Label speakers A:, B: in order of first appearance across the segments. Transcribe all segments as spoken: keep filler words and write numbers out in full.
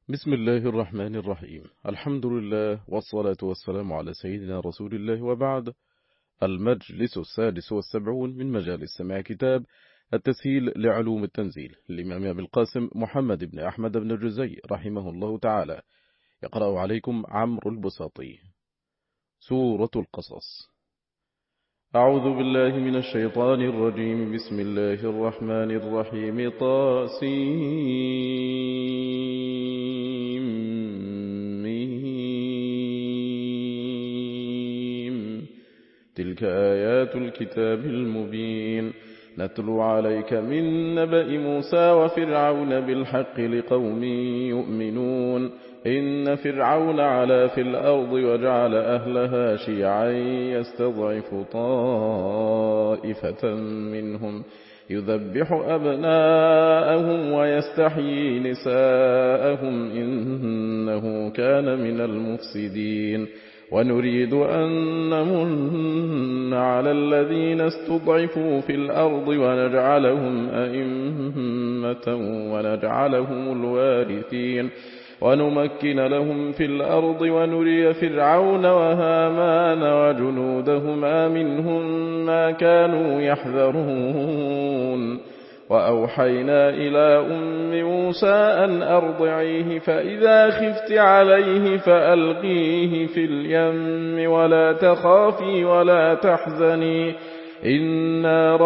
A: بسم الله الرحمن الرحيم. الحمد لله والصلاة والسلام على سيدنا رسول الله، وبعد. المجلس السادس والسبعون من مجالس سماع كتاب التسهيل لعلوم التنزيل للإمام أبي القاسم محمد بن أحمد بن الجزي رحمه الله تعالى. يقرأ عليكم عمرو البساطي. سورة القصص. أعوذ بالله من الشيطان الرجيم. بسم الله الرحمن الرحيم. طاسين تلك آيات الكتاب المبين نتلو عليك من نبأ موسى وفرعون بالحق لقوم يؤمنون. إن فرعون علا في الأرض وجعل أهلها شيعا يستضعف طائفة منهم يذبح أبناءهم ويستحيي نساءهم إنه كان من المفسدين. ونريد أن نمن على الذين استضعفوا في الأرض ونجعلهم أئمة ونجعلهم الوارثين ونمكن لهم في الأرض ونري فرعون وهامان وجنودهما منهم ما كانوا يحذرون. وأوحينا إلى أم موسى أن أرضعيه فإذا خفت عليه فألقيه في اليم ولا تخافي ولا تحزني إنا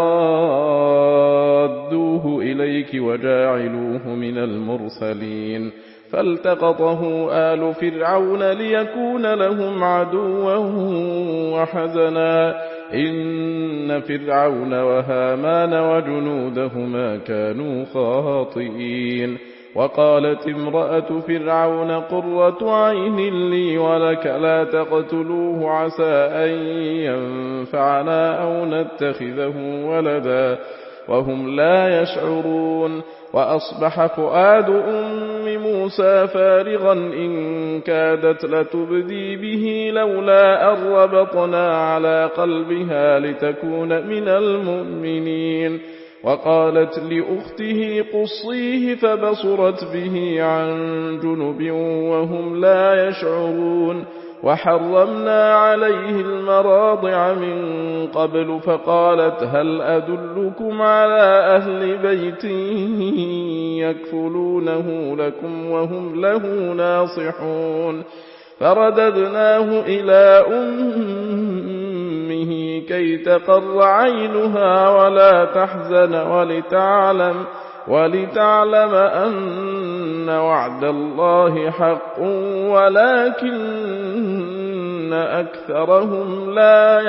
A: رادوه إليك وجاعلوه من المرسلين. فالتقطه آل فرعون ليكون لهم عدوا وحزنا إن فرعون وهامان وجنودهما كانوا خاطئين. وقالت امرأة فرعون قرة عين لي ولك لا تقتلوه عسى أن ينفعنا أو نتخذه ولدا وهم لا يشعرون. وأصبح فؤاد أم موسى فارغا إن كادت لتبدي به لولا أن ربطنا على قلبها لتكون من المؤمنين. وقالت لأخته قصيه فبصرت به عن جنب وهم لا يشعرون. وحرمنا عليه المراضع من قبل فقالت هل أدلكم على أهل بيت يكفلونه لكم وهم له ناصحون. فرددناه إلى أمه كي تقر عينها ولا تحزن ولتعلم ولتعلم أن وعد الله حق ولكن أكثرهم لا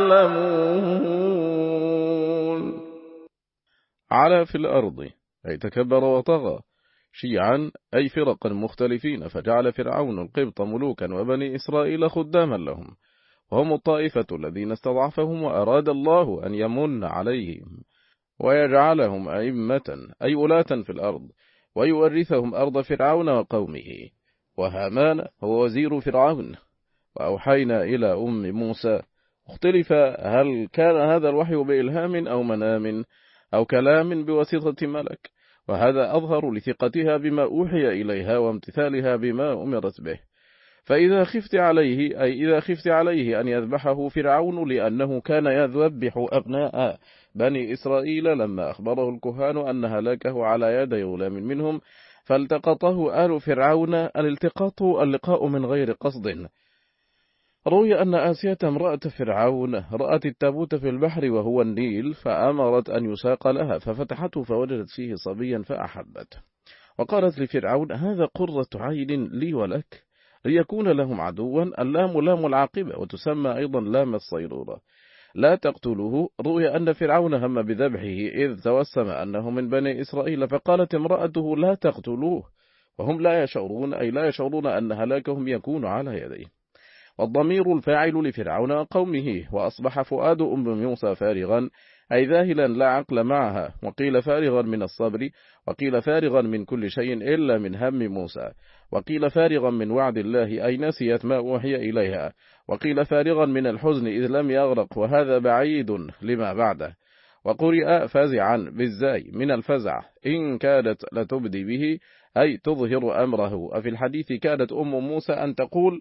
A: يعلمون. على في الأرض أي تكبر وطغى، شيعا أي فرقا مختلفين، فجعل فرعون القبط ملوكا وبني إسرائيل خداما لهم، وهم الطائفة الذين استضعفهم وأراد الله أن يمن عليهم ويجعلهم أئمة أي ولاة في الأرض ويورثهم أرض فرعون وقومه. وهامان هو وزير فرعون. وأوحينا إلى أم موسى. اختلف هل كان هذا الوحي بإلهام أو منام أو كلام بواسطة ملك، وهذا أظهر لثقتها بما أوحي إليها وامتثالها بما أمرت به. فإذا خفت عليه أي إذا خفت عليه أن يذبحه فرعون لأنه كان يذبح أبناء بني إسرائيل لما أخبره الكهان أن هلاكه على يدي غلام منهم، فالتقطه آل فرعون. الالتقاط اللقاء من غير قصد. روي أن آسية امرأة فرعون رأت التابوت في البحر وهو النيل فأمرت أن يساق لها، ففتحته فوجدت فيه صبيا فأحبته، وقالت لفرعون هذا قرة عين لي ولك ليكون لهم عدوا. اللام لام العاقبة وتسمى أيضا لام الصيرورة. لا تقتلوه. روي أن فرعون هم بذبحه إذ توسم أنه من بني إسرائيل، فقالت امرأته لا تقتلوه وهم لا يشعرون أي لا يشعرون أن هلاكهم يكون على يديه. والضمير الفاعل لفرعون قومه. وأصبح فؤاد أم موسى فارغا أي ذاهلا لا عقل معها، وقيل فارغا من الصبر، وقيل فارغا من كل شيء إلا من هم موسى، وقيل فارغا من وعد الله أي نسيت ما أوحي إليها، وقيل فارغا من الحزن إذ لم يغرق، وهذا بعيد لما بعده. وقرئ فزعا بالزاي من الفزع إن كادت لتبدي به أي تظهر أمره. وفي الحديث كادت أم موسى أن تقول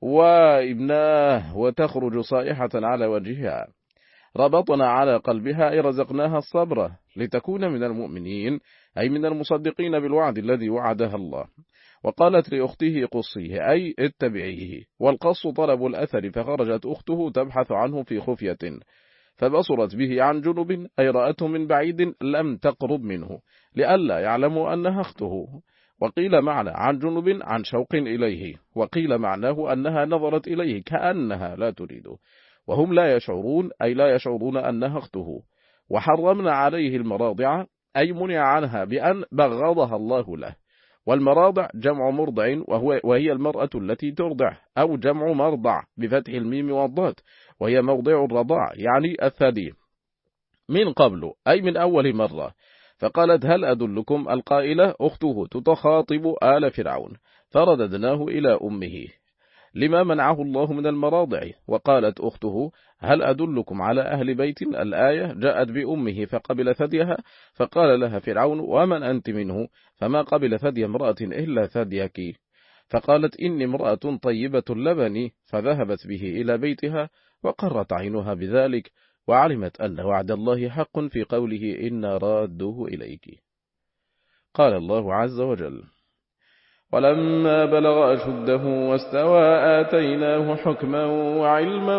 A: وابناه وتخرج صائحة على وجهها. ربطنا على قلبها أي رزقناها الصبر لتكون من المؤمنين أي من المصدقين بالوعد الذي وعدها الله. وقالت لأخته قصيه أي اتبعيه. والقص طلب الأثر فخرجت أخته تبحث عنه في خفية فبصرت به عن جنب أي رأته من بعيد لم تقرب منه لئلا يعلموا أنها أخته. وقيل معنى عن جنب عن شوق إليه. وقيل معناه أنها نظرت إليه كأنها لا تريده وهم لا يشعرون أي لا يشعرون أنها أخته. وحرمنا عليه المراضع أي منع عنها بأن بغضها الله له. والمراضع جمع مرضع وهو وهي المرأة التي ترضع أو جمع مرضع بفتح الميم والضاد وهي موضع الرضاع يعني الثدي من قبل أي من أول مرة. فقالت هل أدلكم القائلة أخته تتخاطب آل فرعون فرددناه إلى أمه لما منعه الله من المراضع. وقالت أخته هل أدلكم على أهل بيت الآية جاءت بأمه فقبل ثديها فقال لها فرعون ومن أنت منه فما قبل ثدي امرأة إلا ثديك. فقالت إني امرأة طيبة اللبن فذهبت به إلى بيتها وقرت عينها بذلك وعلمت أن وعد الله حق في قوله إنا رادوه إليك. قال الله عز وجل ولما بلغ أشده واستوى آتيناه حكما وعلما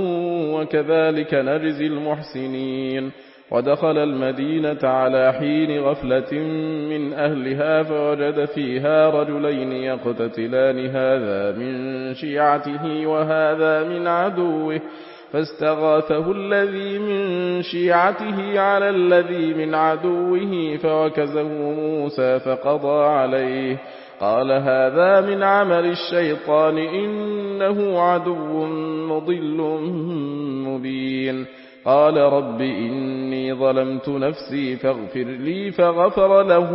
A: وكذلك نجزي المحسنين. ودخل المدينة على حين غفلة من أهلها فوجد فيها رجلين يقتتلان هذا من شيعته وهذا من عدوه فاستغاثه الذي من شيعته على الذي من عدوه فوكزه موسى فقضى عليه قال هذا من عمل الشيطان إنه عدو مضل مبين. قال رب إني ظلمت نفسي فاغفر لي فغفر له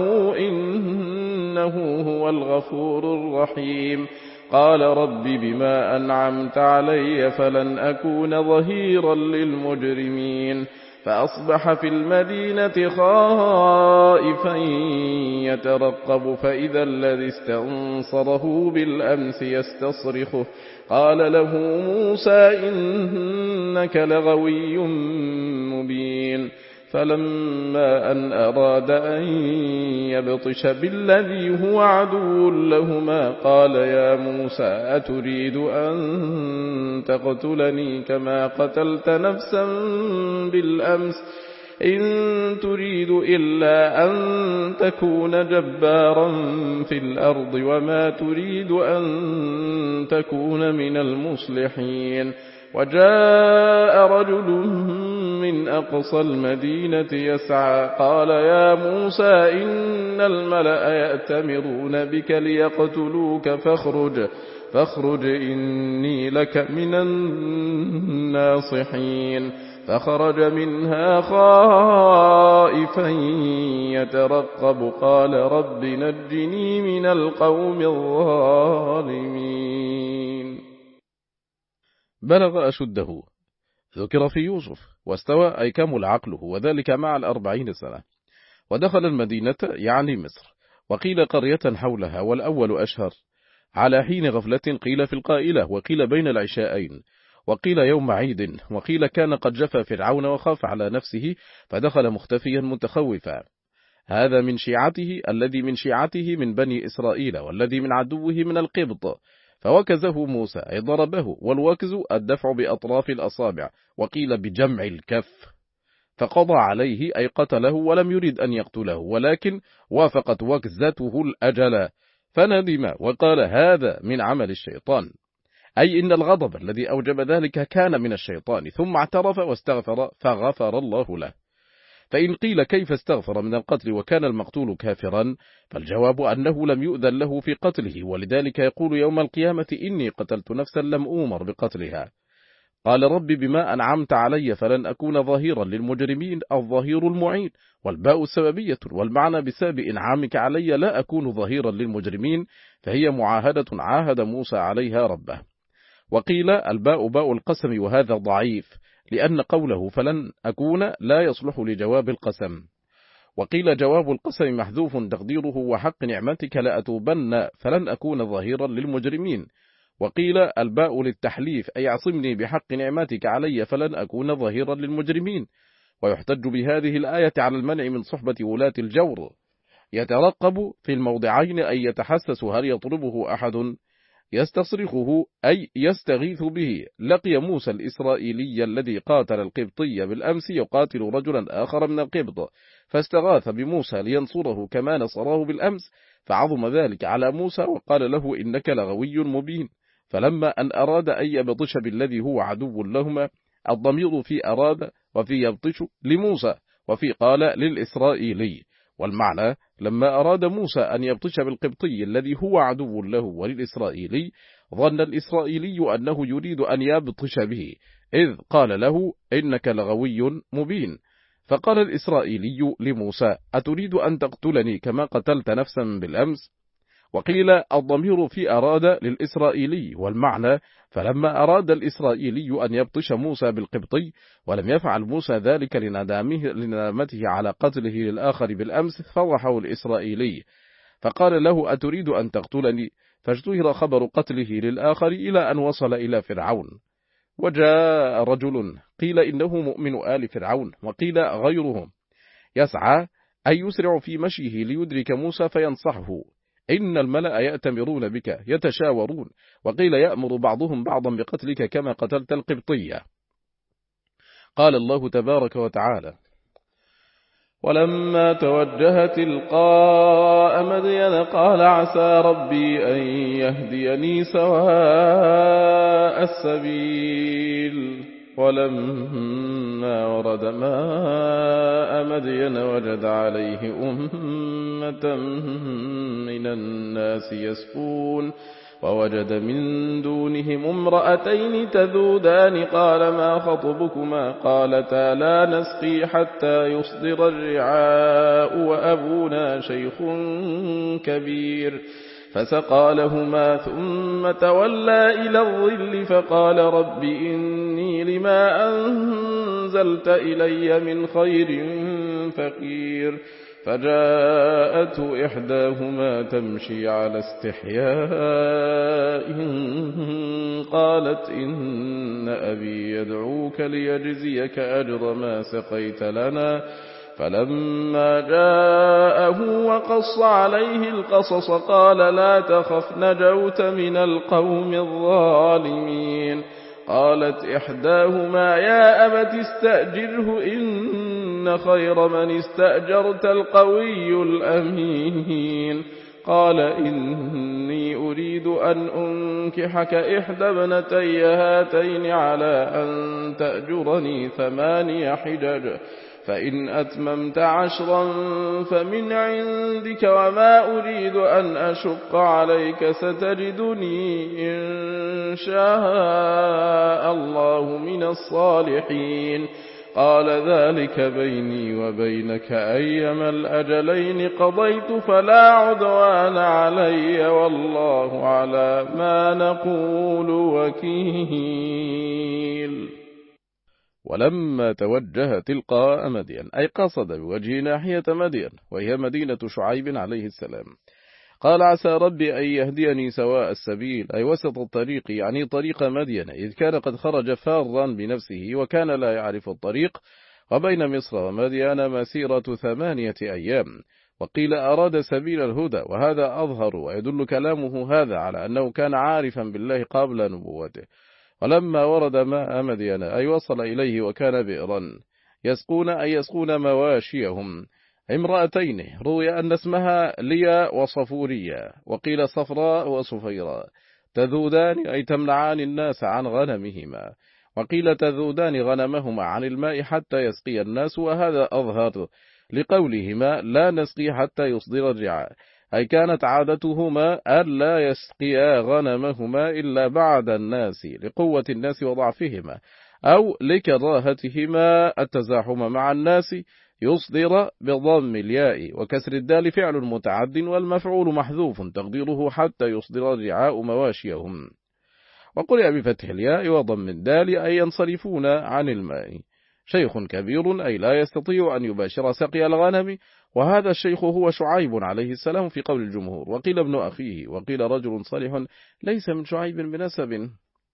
A: إنه هو الغفور الرحيم. قال رب بما أنعمت علي فلن أكون ظهيرا للمجرمين. فأصبح في المدينة خائفا يترقب فإذا الذي استنصره بالأمس يستصرخه قال له موسى إنك لغوي مبين. فلما أن أراد أن يبطش بالذي هو عدو لهما قال يا موسى أتريد أن تقتلني كما قتلت نفسا بالأمس إن تريد إلا أن تكون جبارا في الأرض وما تريد أن تكون من المصلحين. وجاء رجل من أقصى المدينة يسعى قال يا موسى إن الملأ يأتمرون بك ليقتلوك فاخرج فاخرج إني لك من الناصحين. فخرج منها خائفا يترقب قال رب نجني من القوم الظالمين. بلغ أشده ذكر في يوسف واستوى أي كمل عقله وذلك مع الأربعين سنة. ودخل المدينة يعني مصر وقيل قرية حولها والأول أشهر على حين غفلة قيل في القائلة وقيل بين العشاءين وقيل يوم عيد وقيل كان قد جفى فرعون وخاف على نفسه فدخل مختفيا متخوفا. هذا من شيعته الذي من شيعته من بني إسرائيل والذي من عدوه من القبط فوكزه موسى أي ضربه والوكز الدفع بأطراف الأصابع وقيل بجمع الكف فقضى عليه أي قتله ولم يريد أن يقتله ولكن وافقت وكزته الأجل فندم وقال هذا من عمل الشيطان أي إن الغضب الذي أوجب ذلك كان من الشيطان ثم اعترف واستغفر فغفر الله له. فإن قيل كيف استغفر من القتل وكان المقتول كافرا فالجواب أنه لم يؤذن له في قتله ولذلك يقول يوم القيامة إني قتلت نفسا لم أؤمر بقتلها. قال رب بما أنعمت علي فلن أكون ظهيرا للمجرمين الظهير المعين والباء السببية والمعنى بسبب إنعامك علي لا أكون ظهيرا للمجرمين فهي معاهدة عاهد موسى عليها ربه. وقيل الباء باء القسم وهذا ضعيف لأن قوله فلن أكون لا يصلح لجواب القسم. وقيل جواب القسم محذوف تقديره وحق نعمتك لأتوبن فلن أكون ظهيرا للمجرمين. وقيل الباء للتحليف أي اعصمني بحق نعمتك علي فلن أكون ظهيرا للمجرمين. ويحتج بهذه الآية على المنع من صحبة ولاة الجور. يترقب في الموضعين أن يتحسس هل يطلبه أحد يستصرخه أي يستغيث به. لقي موسى الإسرائيلي الذي قاتل القبطي بالأمس يقاتل رجلا آخر من القبط، فاستغاث بموسى لينصره كما نصره بالأمس، فعظم ذلك على موسى وقال له إنك لغوي مبين. فلما أن أراد أن يبطش بالذي هو عدو لهما، الضمير في أراد وفي يبطش لموسى وفي قال للإسرائيلي، والمعنى لما أراد موسى أن يبطش بالقبطي الذي هو عدو له وللإسرائيلي، ظن الإسرائيلي أنه يريد أن يبطش به، إذ قال له إنك لغوي مبين. فقال الإسرائيلي لموسى أتريد أن تقتلني كما قتلت نفسا بالأمس؟ وقيل الضمير في أراد للإسرائيلي، والمعنى فلما أراد الإسرائيلي أن يبطش موسى بالقبطي ولم يفعل موسى ذلك لندامته على قتله للآخر بالأمس، فرحه الإسرائيلي فقال له أتريد أن تقتلني؟ فاشتهر خبر قتله للآخر إلى أن وصل إلى فرعون. وجاء رجل قيل إنه مؤمن آل فرعون وقيل غيرهم يسعى أن يسرع في مشيه ليدرك موسى فينصحه، إن الملأ يأتمرون بك يتشاورون، وقيل يأمر بعضهم بعضا بقتلك كما قتلت القبطية. قال الله تبارك وتعالى ولما توجه تلقاء مدين قال عسى ربي أن يهديني سواء السبيل. ولما ورد ماء مدين وجد عليه أمة من الناس يسقون، ووجد من دونهم امرأتين تذودان قال ما خطبكما؟ قالتا لا نسقي حتى يصدر الرعاء وأبونا شيخ كبير. فسقى لهما ثم تولى إلى الظل فقال رب إني لما أنزلت إلي من خير فقير. فجاءته إحداهما تمشي على استحياء قالت إن أبي يدعوك ليجزيك أجر ما سقيت لنا. فلما جاءه وقص عليه القصص قال لا تخف نجوت من القوم الظالمين. قالت إحداهما يا أبت استأجره إن خير من استأجرت القوي الأمين. قال إني أريد أن أنكحك إحدى ابنتي هاتين على أن تأجرني ثماني حجج، فإن أتممت عشرا فمن عندك وما أريد أن أشق عليك ستجدني إن شاء الله من الصالحين. قال ذلك بيني وبينك أيما الأجلين قضيت فلا عدوان علي والله على ما نقول وكيل. ولما توجه تلقاء مدين أي قصد بوجه ناحية مدين وهي مدينة شعيب عليه السلام، قال عسى ربي أن يهديني سواء السبيل أي وسط الطريق، يعني طريق مدين، إذ كان قد خرج فارا بنفسه وكان لا يعرف الطريق، وبين مصر ومدين مسيرة ثمانية أيام. وقيل أراد سبيل الهدى، وهذا أظهر ويدل كلامه هذا على أنه كان عارفا بالله قبل نبوته. ولما ورد ماء مدين أي وصل إليه وكان بئرا يسقون أي يسقون مواشيهم. امرأتين روي أن اسمها ليا وصفوريا، وقيل صفراء وصفيراء. تذودان أي تمنعان الناس عن غنمهما، وقيل تذودان غنمهما عن الماء حتى يسقي الناس، وهذا أظهر لقولهما لا نسقي حتى يصدر الرعاء، أي كانت عادتهما ألا يسقيا غنمهما إلا بعد الناس لقوة الناس وضعفهما، أو لكراهتهما التزاحم مع الناس. يصدر بضم الياء وكسر الدال فعل متعد، والمفعول محذوف تقديره حتى يصدر الرعاء مواشيهم. وقرئ بفتح الياء وضم الدال أي ينصرفون عن الماء. شيخ كبير أي لا يستطيع أن يباشر سقي الغنم، وهذا الشيخ هو شعيب عليه السلام في قول الجمهور، وقيل ابن أخيه، وقيل رجل صالح ليس من شعيب بنسب.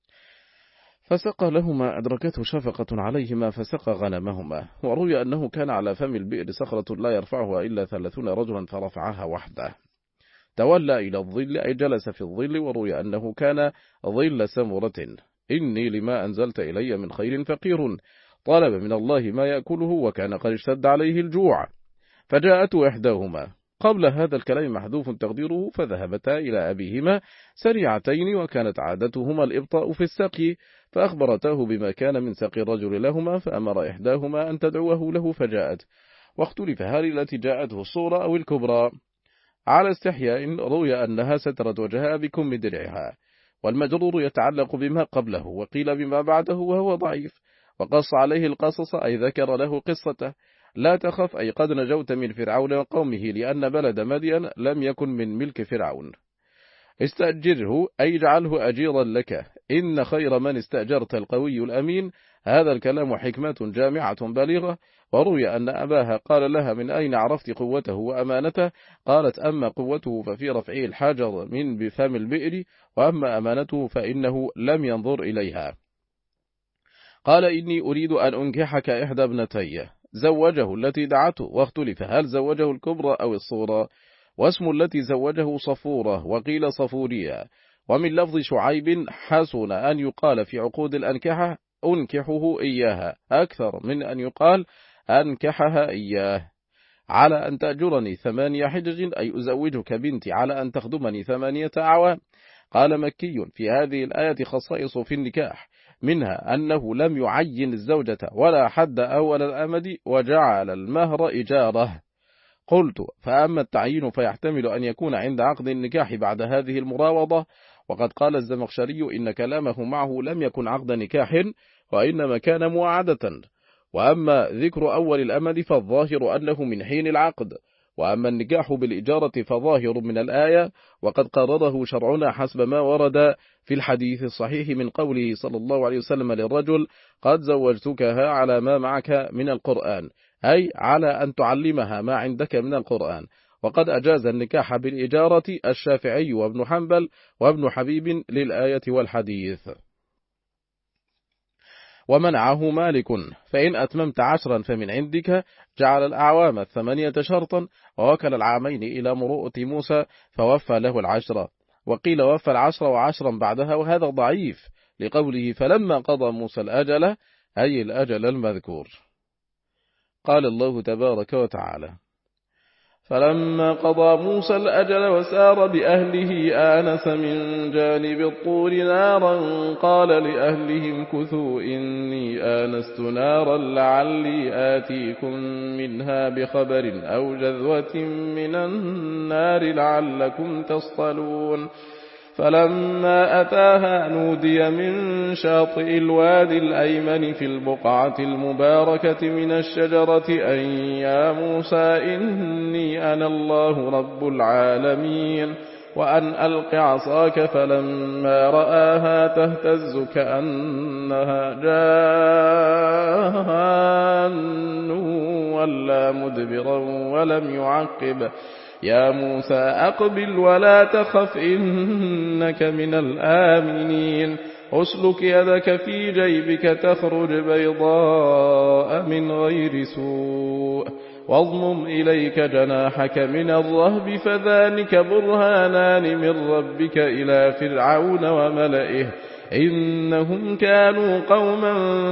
A: فسقى لهما أدركته شفقة عليهما فسقى غنمهما. وروي أنه كان على فم البئر صخرة لا يرفعها إلا ثلاثون رجلا فرفعها وحده. تولى إلى الظل أي جلس في الظل. وروي أنه كان ظل سمرة. إني لما أنزلت إلي من خير فقير، طلب من الله ما يأكله وكان قد اشتد عليه الجوع، فجاءته إحداهما. قبل هذا الكلام محذوف تقديره فذهبتا إلى أبيهما سريعتين، وكانت عادتهما الإبطاء في السقي، فأخبرته بما كان من سقي الرجل لهما، فأمر إحداهما أن تدعوه له فجاءت. واختلف هل التي جاءته الصورة أو الكبرى. على استحياء روي أنها سترت وجهها بكم درعها، والمجرور يتعلق بما قبله، وقيل بما بعده وهو ضعيف. وقص عليه القصص أي ذكر له قصته. لا تخف أي قد نجوت من فرعون وقومه، لأن بلد مدين لم يكن من ملك فرعون. استأجره أي اجعله أجيرا لك، إن خير من استأجرت القوي الأمين. هذا الكلام حكمة جامعة بليغة. وروي أن أباها قال لها من أين عرفت قوته وأمانته؟ قالت أما قوته ففي رفعه الحجر من بفم البئر، وأما أمانته فإنه لم ينظر إليها. قال إني أريد أن أنكحك إحدى ابنتي. زوجه التي دعته، واختلف هل زوجه الكبرى أو الصورة. واسم التي زوجه صفورة، وقيل صفورية. ومن لفظ شعيب حسن أن يقال في عقود الأنكحة أنكحه إياها أكثر من أن يقال أنكحها إياه. على أن تأجرني ثمانية حجج أي أزوجك بنتي على أن تخدمني ثمانية أعوام. قال مكي في هذه الآية خصائص في النكاح، منها أنه لم يعين الزوجة ولا حد أول الأمد، وجعل المهر إجارة. قلت فأما التعيين فيحتمل أن يكون عند عقد النكاح بعد هذه المراوضة. وقد قال الزمخشري إن كلامه معه لم يكن عقد نكاح، وإنما كان مواعدة. وأما ذكر أول الأمد فالظاهر أنه من حين العقد. وأما النكاح بالإجارة فظاهر من الآية، وقد قرره شرعنا حسب ما ورد في الحديث الصحيح من قوله صلى الله عليه وسلم للرجل قد زوجتكها على ما معك من القرآن، أي على أن تعلمها ما عندك من القرآن. وقد أجاز النكاح بالإجارة الشافعي وابن حنبل وابن حبيب للآية والحديث، ومنعه مالك. فإن أتممت عشرا فمن عندك، جعل الأعوام الثمانية شرطا، ووكل العامين إلى مروءة موسى فوفى له العشرة. وقيل وفى العشر وعشرا بعدها، وهذا ضعيف لقوله فلما قضى موسى الأجل، أي الأجل المذكور. قال الله تبارك وتعالى فلما قضى موسى الأجل وسار بأهله آنس من جانب الطور نارا قال لأهلهم كثوا إني آنست نارا لعلي آتيكم منها بخبر أو جذوة من النار لعلكم تصطلون. فلما أتاها نودي من شاطئ الوادي الأيمن في البقعة المباركة من الشجرة أن يا موسى إني أنا الله رب العالمين وأن ألق عصاك. فلما رآها تهتز كأنها جان ولا مدبرا ولم يعقب يا موسى أقبل ولا تخف إنك من الآمنين. أسلك يدك في جيبك تخرج بيضاء من غير سوء واضمم إليك جناحك من الرهب فذلك برهانان من ربك إلى فرعون وملئه إنهم كانوا قوما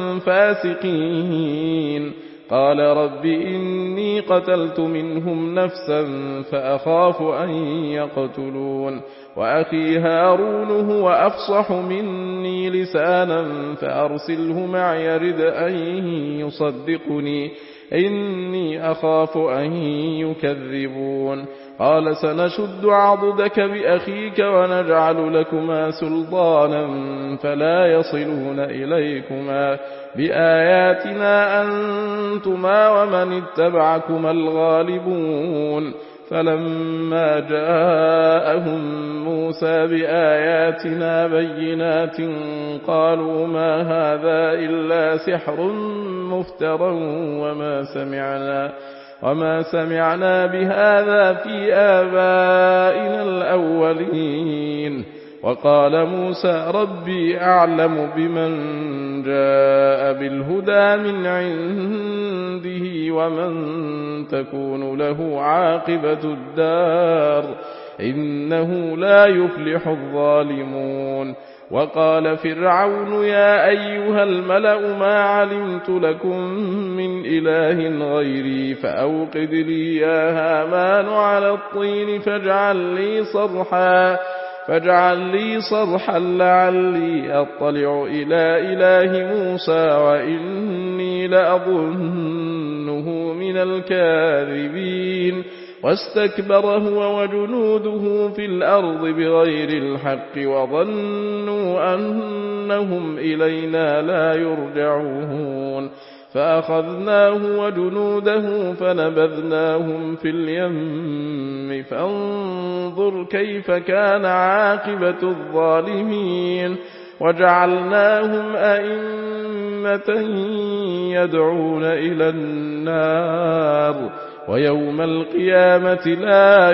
A: فاسقين. قال رب إني قتلت منهم نفسا فأخاف أن يقتلون وأخي هارون هو أفصح مني لسانا فأرسله معي يرد أن يصدقني إني أخاف أن يكذبون. قال سنشد عضدك بأخيك ونجعل لكما سلطانا فلا يصلون إليكما بآياتنا أنتما ومن اتبعكما الغالبون. فلما جاءهم موسى موسى بآياتنا بينات قالوا ما هذا إلا سحر مفترى وما سمعنا وما سمعنا بهذا في آبائنا الأولين. وقال موسى ربي أعلم بمن جاء بالهدى من عنده ومن تكون له عاقبة الدار إنه لا يفلح الظالمون. وقال فرعون يا أيها الملأ ما علمت لكم من إله غيري فأوقد لي يا هامان على الطين فاجعل لي صرحا فاجعل لي صرحا لعلي أطلع إلى إله موسى وإني لأظنه من الكاذبين. واستكبر هو وجنوده في الأرض بغير الحق وظنوا أنهم إلينا لا يرجعون فأخذناه وجنوده فنبذناهم في اليم فانظر كيف كان عاقبة الظالمين. وجعلناهم أئمة يدعون إلى النار ويوم القيامة لا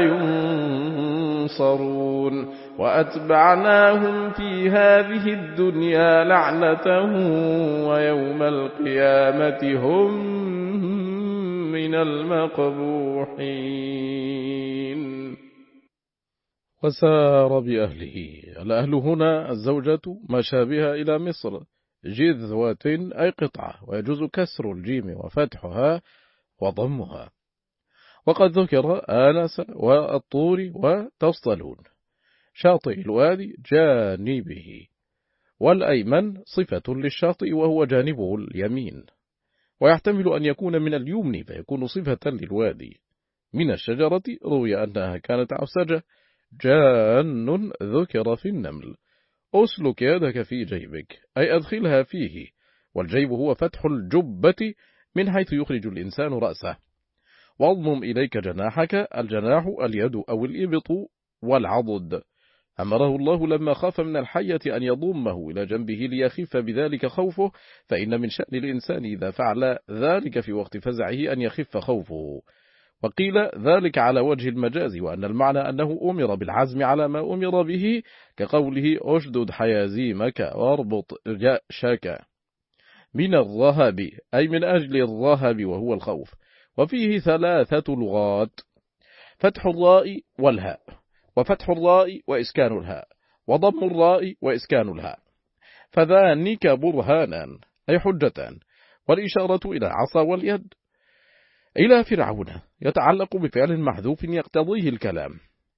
A: ينصرون. وأتبعناهم في هذه الدنيا لعنة ويوم القيامة هم من المقبوحين. وسار بأهله. الأهل هنا الزوجة ما شابه إلى مصر جذوة أي قطعة، ويجوز كسر الجيم وفتحها وضمها. وقد ذكر آنس والطور وتصطلون. شاطئ الوادي جانبه، والأيمن صفة للشاطئ وهو جانبه اليمين، ويحتمل أن يكون من اليمن فيكون صفة للوادي. من الشجرة روي أنها كانت عسجة. جان ذكر في النمل. أسلك يدك في جيبك أي أدخلها فيه، والجيب هو فتح الجبة من حيث يخرج الإنسان رأسه. واضمم إليك جناحك. الجناح اليد أو الإبط والعضد. أمره الله لما خاف من الحية أن يضمه إلى جنبه ليخف بذلك خوفه، فإن من شأن الإنسان إذا فعل ذلك في وقت فزعه أن يخف خوفه. وقيل ذلك على وجه المجاز، وأن المعنى أنه أمر بالعزم على ما أمر به، كقوله أشدد حيازيمك واربط جأشك. من الرهب أي من أجل الرهب وهو الخوف. وفيه ثلاثة لغات: فتح الراء والهاء، وفتح الراء وإسكان الهاء، وضم الراء وإسكان الهاء. فذانك برهانان أي حجتان، والإشارة إلى العصا واليد. إلى فرعون يتعلق بفعل محذوف يقتضيه الكلام.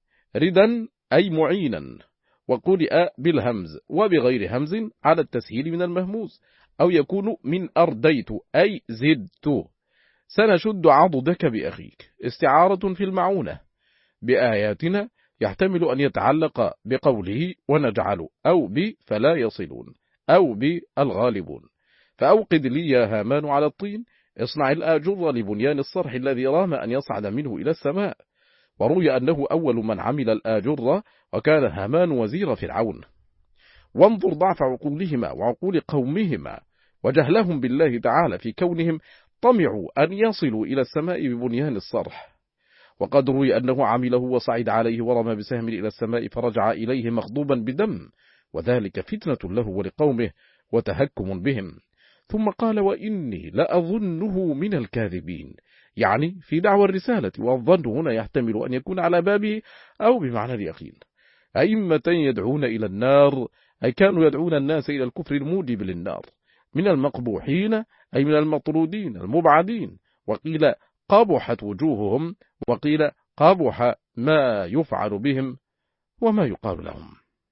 A: ردا أي معينا، وقرئ بالهمز وبغير همز على التسهيل من المهموز، أو يكون من أرديت أي زدت. سنشد عضدك بأخيك، استعارة في المعونة. بآياتنا يحتمل أن يتعلق بقوله ونجعل، أو ب فلا يصلون، أو بالغالبون. فأوقد لي يا هامان على الطين، اصنع الآجر لبنيان الصرح الذي رام أن يصعد منه إلى السماء. وروي أنه أول من عمل الآجر، وكان هامان وزير فرعون. وانظر ضعف عقولهما وعقول قومهما وجهلهم بالله تعالى في كونهم طمعوا أن يصلوا إلى السماء ببنيان الصرح. وقد روي أنه عمله وصعد عليه ورمى بسهم إلى السماء فرجع إليه مغضوبا بدم، وذلك فتنة له ولقومه وتهكم بهم. ثم قال وإني لأظنه من الكاذبين، يعني في دعوى الرسالة. والظن هنا يحتمل أن يكون على بابه أو بمعنى اليقين. أئمة يدعون إلى النار أي كانوا يدعون الناس إلى الكفر الموجب للنار. من المقبوحين أي من المطرودين المبعدين. وقيل قبحت وجوههم، وقيل قبح ما يفعل بهم وما يقال لهم.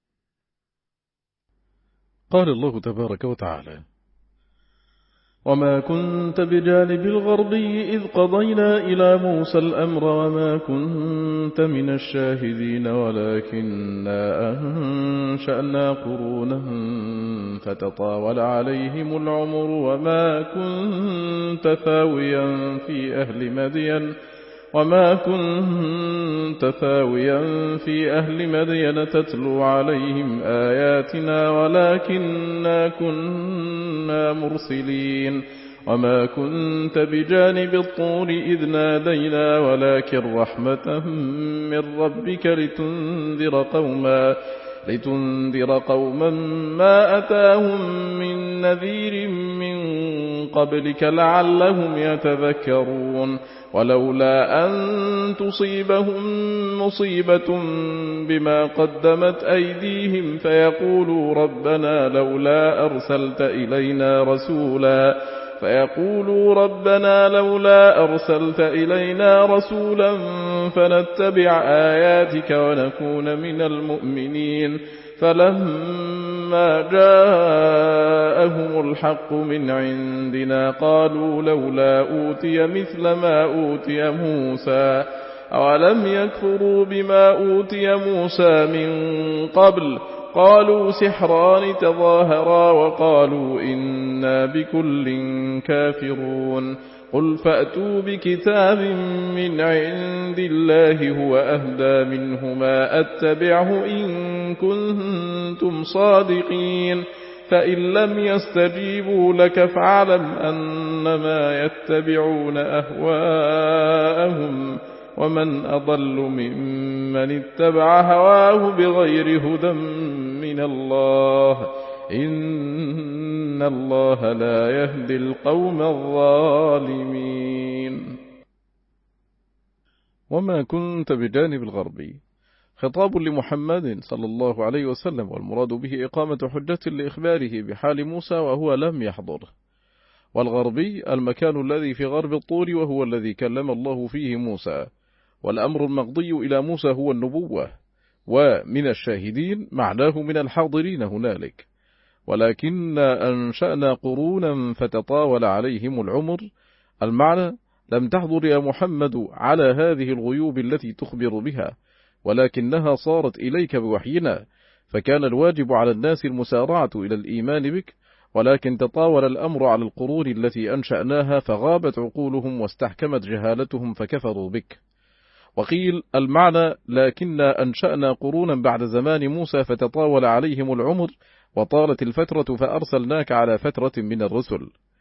A: قال الله تبارك وتعالى وما كنت بجانب الغربي إذ قضينا إلى موسى الأمر وما كنت من الشاهدين ولكننا أنشأنا قرونا فتطاول عليهم العمر وما كنت ثاويا في أهل مدين وما كنت ثاويا في أهل مدين تتلو عليهم آياتنا ولكننا كنا مرسلين وما كنت بجانب الطور إذ نادينا ولكن رحمة من ربك لتنذر قوما لتنذر قوما ما أتاهم من نذير من قبلك لعلهم يتذكرون ولولا أن تصيبهم مصيبة بما قدمت أيديهم فيقولوا ربنا لولا أرسلت إلينا رسولا فيقولوا ربنا لولا أرسلت إلينا رسولا فنتبع آياتك ونكون من المؤمنين فلما جاءهم الحق من عندنا قالوا لولا أوتي مثل ما أوتي موسى أولم يكفروا بما أوتي موسى من قبل قالوا سحران تظاهرا وقالوا إنا بكل كافرون قل فأتوا بكتاب من عند الله هو أهدى منهما أتبعه إن كنتم صادقين فإن لم يستجيبوا لك فاعلم أنما يتبعون أهواءهم ومن أضل ممن اتبع هواه بغير هدى من الله إن الله لا يهدي القوم الظالمين. وما كنت بجانب الغربي خطاب لمحمد صلى الله عليه وسلم، والمراد به إقامة حجة لإخباره بحال موسى وهو لم يحضر. والغربي المكان الذي في غرب الطور وهو الذي كلم الله فيه موسى، والأمر المقضي إلى موسى هو النبوة، ومن الشاهدين معناه من الحاضرين هنالك. ولكن أنشأنا قرونا فتطاول عليهم العمر، المعنى لم تحضر يا محمد على هذه الغيوب التي تخبر بها، ولكنها صارت إليك بوحينا، فكان الواجب على الناس المسارعة إلى الإيمان بك، ولكن تطاول الأمر على القرون التي أنشأناها فغابت عقولهم واستحكمت جهالتهم فكفروا بك. وقيل المعنى لكننا أنشأنا قرونا بعد زمان موسى فتطاول عليهم العمر وطالت الفترة فأرسلناك على فترة من الرسل.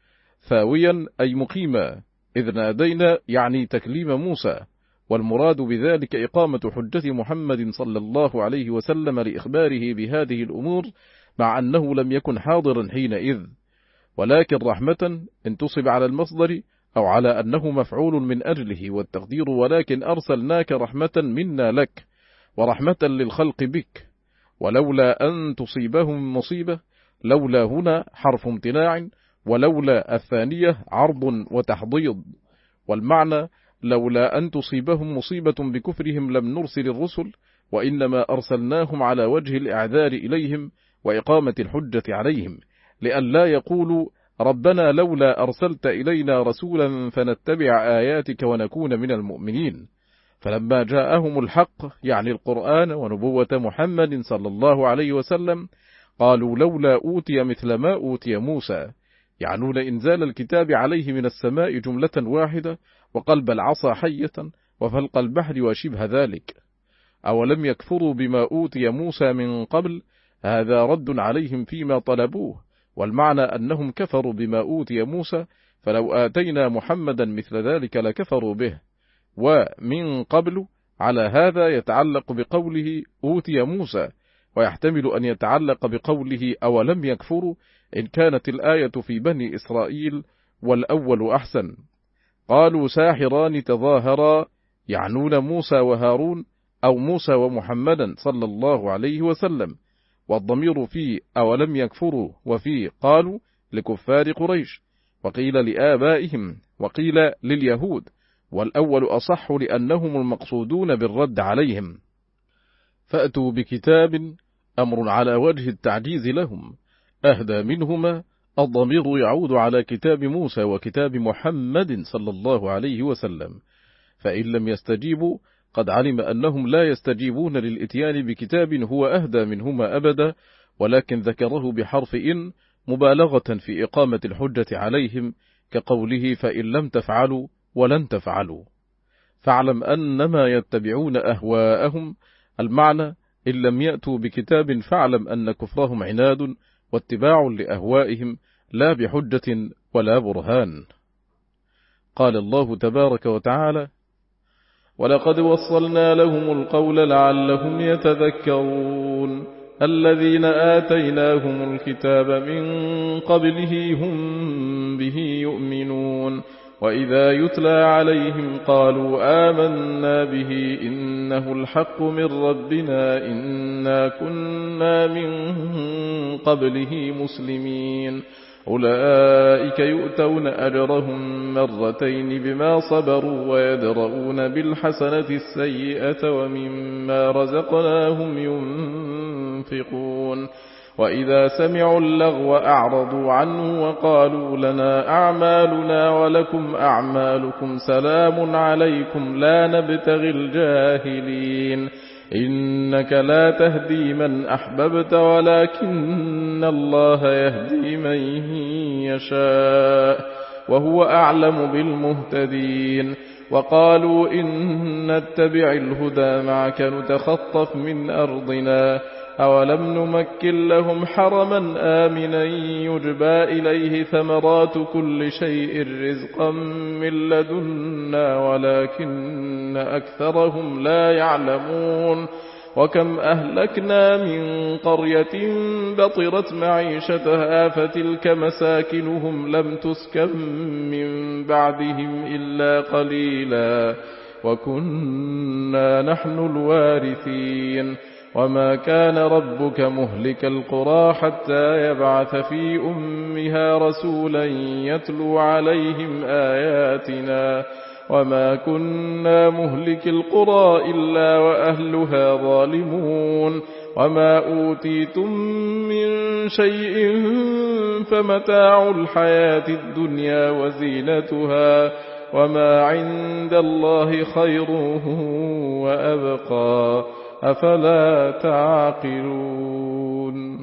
A: ثاويا أي مقيما، إذ نادينا يعني تكليم موسى، والمراد بذلك إقامة حجة محمد صلى الله عليه وسلم لإخباره بهذه الأمور، مع أنه لم يكن حاضرا حينئذ. ولكن رحمة انتصب على المصدر أو على أنه مفعول من أجله، والتقدير ولكن أرسلناك رحمة منا لك ورحمة للخلق بك. ولولا أن تصيبهم مصيبة، لولا هنا حرف امتناع، ولولا الثانية عرض وتحضيض، والمعنى لولا أن تصيبهم مصيبة بكفرهم لم نرسل الرسل، وإنما أرسلناهم على وجه الإعذار إليهم وإقامة الحجة عليهم، لئلا يقولوا ربنا لولا أرسلت إلينا رسولا فنتبع آياتك ونكون من المؤمنين. فلما جاءهم الحق يعني القرآن ونبوة محمد صلى الله عليه وسلم قالوا لولا أوتي مثل ما أوتي موسى، يعنون إنزال الكتاب عليه من السماء جملة واحدة، وقلب العصا حية، وفلق البحر وشبه ذلك. أولم يكفروا بما أوتي موسى من قبل، هذا رد عليهم فيما طلبوه، والمعنى أنهم كفروا بما أوتي موسى، فلو آتينا محمدا مثل ذلك لكفروا به. ومن قبل على هذا يتعلق بقوله أوتي موسى، ويحتمل أن يتعلق بقوله أولم يكفروا إن كانت الآية في بني إسرائيل، والأول أحسن. قالوا ساحران تظاهرا، يعنون موسى وهارون أو موسى ومحمدا صلى الله عليه وسلم، والضمير في أولم يكفروا وفي قالوا لكفار قريش، وقيل لآبائهم وقيل لليهود، والأول أصح لأنهم المقصودون بالرد عليهم. فأتوا بكتاب أمر على وجه التعجيز لهم، أهدى منهما، الضمير يعود على كتاب موسى وكتاب محمد صلى الله عليه وسلم. فإن لم يستجيبوا قد علم أنهم لا يستجيبون للإتيان بكتاب هو أهدى منهما أبدا، ولكن ذكره بحرف إن مبالغة في إقامة الحجة عليهم، كقوله فإن لم تفعلوا ولن تفعلوا. فاعلم أنما يتبعون أهواءهم، المعنى إن لم يأتوا بكتاب فاعلم أن كفرهم عناد واتباع لأهوائهم لا بحجة ولا برهان. قال الله تبارك وتعالى: ولقد وصلنا لهم القول لعلهم يتذكرون الذين آتيناهم الكتاب من قبله هم به يؤمنون وإذا يتلى عليهم قالوا آمنا به إنه الحق من ربنا إنا كنا من قبله مسلمين أولئك يؤتون أجرهم مرتين بما صبروا ويدرؤون بالحسنة السيئة ومما رزقناهم ينفقون وإذا سمعوا اللغو أعرضوا عنه وقالوا لنا أعمالنا ولكم أعمالكم سلام عليكم لا نبتغي الجاهلين إنك لا تهدي من أحببت ولكن الله يهدي من يشاء وهو أعلم بالمهتدين وقالوا إن نتبع الهدى معك نتخطف من أرضنا أولم نمكن لهم حرما آمنا يجبى إليه ثمرات كل شيء رزقا من لدنا ولكن أكثرهم لا يعلمون وكم أهلكنا من قرية بطرت معيشتها فتلك مساكنهم لم تسكن من بعدهم إلا قليلا وكنا نحن الوارثين وما كان ربك مهلك القرى حتى يبعث في أمها رسولا يتلو عليهم آياتنا وما كنا مهلك القرى إلا وأهلها ظالمون وما أوتيتم من شيء فمتاع الحياة الدنيا وزينتها وما عند الله خير وأبقى أفلا تعقلون.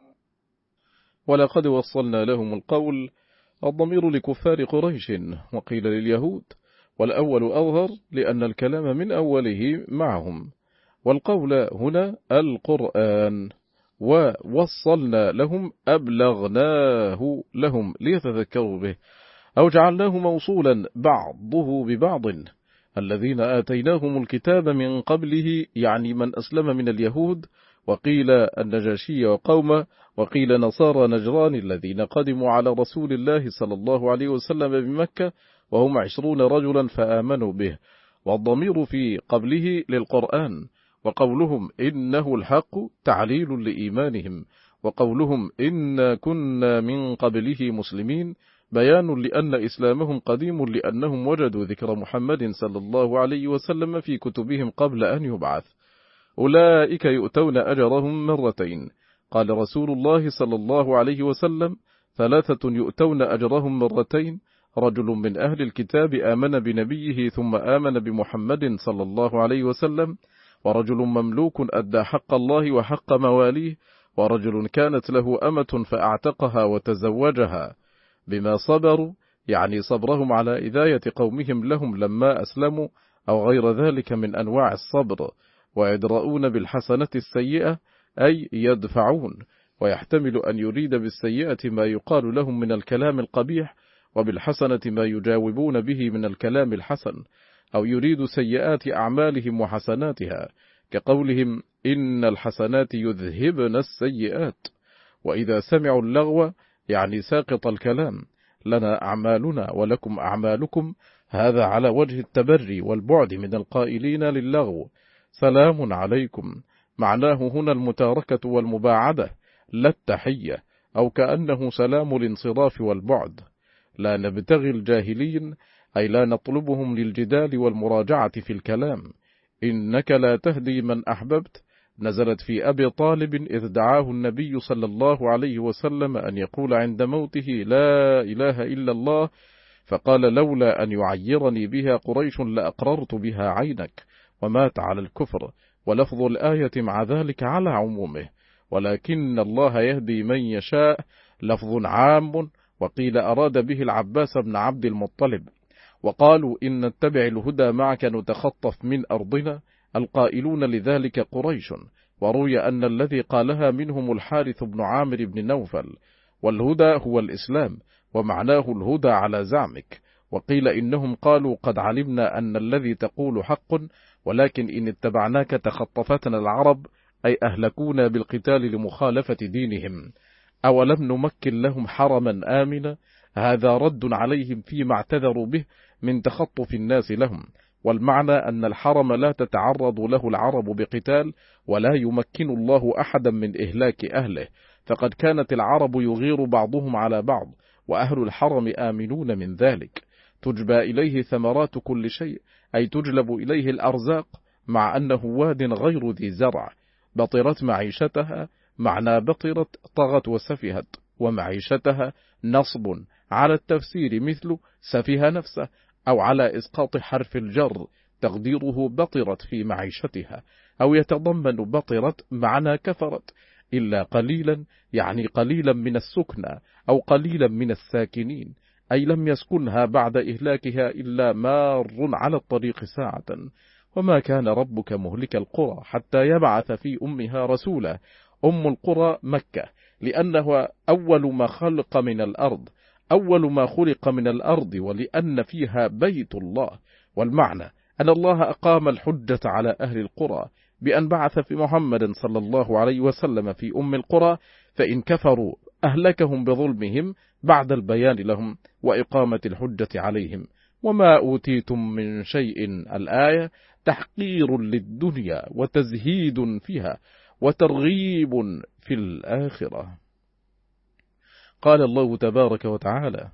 A: ولقد وصلنا لهم القول، الضمير لكفار قريش وقيل لليهود، والأول أظهر لأن الكلام من أوله معهم، والقول هنا القرآن، ووصلنا لهم أبلغناه لهم ليتذكروا به، أو جعلناه موصولا بعضه ببعض، الذين آتيناهم الكتاب من قبله يعني من أسلم من اليهود، وقيل النجاشي وقومه، وقيل نصارى نجران الذين قدموا على رسول الله صلى الله عليه وسلم بمكة وهم عشرون رجلا فآمنوا به، والضمير في قبله للقرآن، وقولهم إنه الحق تعليل لإيمانهم، وقولهم إنا كنا من قبله مسلمين بيان لأن إسلامهم قديم لأنهم وجدوا ذكر محمد صلى الله عليه وسلم في كتبهم قبل أن يبعث. أولئك يؤتون أجرهم مرتين، قال رسول الله صلى الله عليه وسلم: ثلاثة يؤتون أجرهم مرتين، رجل من أهل الكتاب آمن بنبيه ثم آمن بمحمد صلى الله عليه وسلم، ورجل مملوك أدى حق الله وحق مواليه، ورجل كانت له أمة فأعتقها وتزوجها، بما صبروا يعني صبرهم على إذاية قومهم لهم لما أسلموا أو غير ذلك من أنواع الصبر، ويدرؤون بالحسنة السيئة أي يدفعون، ويحتمل أن يريد بالسيئة ما يقال لهم من الكلام القبيح، وبالحسنة ما يجاوبون به من الكلام الحسن، أو يريد سيئات أعمالهم وحسناتها كقولهم إن الحسنات يذهبن السيئات. وإذا سمعوا اللغو يعني ساقط الكلام، لنا أعمالنا ولكم أعمالكم، هذا على وجه التبري والبعد من القائلين للغو. سلام عليكم معناه هنا المتاركة والمباعدة لا التحية، أو كأنه سلام الانصراف والبعد. لا نبتغي الجاهلين أي لا نطلبهم للجدال والمراجعة في الكلام. إنك لا تهدي من أحببت نزلت في أبي طالب إذ دعاه النبي صلى الله عليه وسلم أن يقول عند موته لا إله إلا الله، فقال لولا أن يعيرني بها قريش لأقررت بها عينك، ومات على الكفر. ولفظ الآية مع ذلك على عمومه، ولكن الله يهدي من يشاء لفظ عام، وقيل أراد به العباس بن عبد المطلب، وقالوا إن نتبع الهدى معك نتخطف من أرضنا، القائلون لذلك قريش. وروي أن الذي قالها منهم الحارث بن عامر بن نوفل. والهدى هو الإسلام، ومعناه الهدى على زعمك. وقيل إنهم قالوا قد علمنا أن الذي تقول حق، ولكن إن اتبعناك تخطفتنا العرب، أي أهلكونا بالقتال لمخالفة دينهم. أولم نمكن لهم حرما آمنا؟ هذا رد عليهم فيما اعتذروا به من تخطف الناس لهم. والمعنى أن الحرم لا تتعرض له العرب بقتال، ولا يمكن الله أحدا من إهلاك أهله، فقد كانت العرب يغير بعضهم على بعض، وأهل الحرم آمنون من ذلك. تجبى إليه ثمرات كل شيء، أي تجلب إليه الأرزاق، مع أنه واد غير ذي زرع. بطرت معيشتها، معنى بطرت طغت وسفهت، ومعيشتها نصب على التفسير مثل سفه نفسه، أو على إسقاط حرف الجر تقديره بطرت في معيشتها، أو يتضمن بطرت معنى كفرت، إلا قليلا يعني قليلا من السكنى، أو قليلا من الساكنين، أي لم يسكنها بعد إهلاكها إلا مار على الطريق ساعة. وما كان ربك مهلك القرى حتى يبعث في أمها رسولا. أم القرى مكة، لأنه أول ما خلق من الأرض، أول ما خلق من الأرض، ولأن فيها بيت الله. والمعنى أن الله أقام الحجة على أهل القرى بأن بعث في محمد صلى الله عليه وسلم في أم القرى، فإن كفروا أهلكهم بظلمهم بعد البيان لهم وإقامة الحجة عليهم. وما أوتيتم من شيء، الآية تحقير للدنيا وتزهيد فيها وترغيب في الآخرة. قال الله تبارك وتعالى: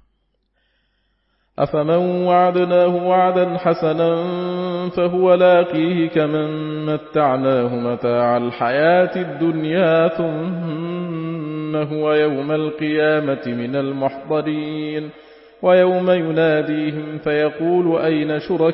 A: أفمن وعدناه وعدا حسنا فهو لاقيه كمن متعناه متاع الحياة الدنيا ثم هو يوم القيامة من المحضرين. ويوم يناديهم فيقول أين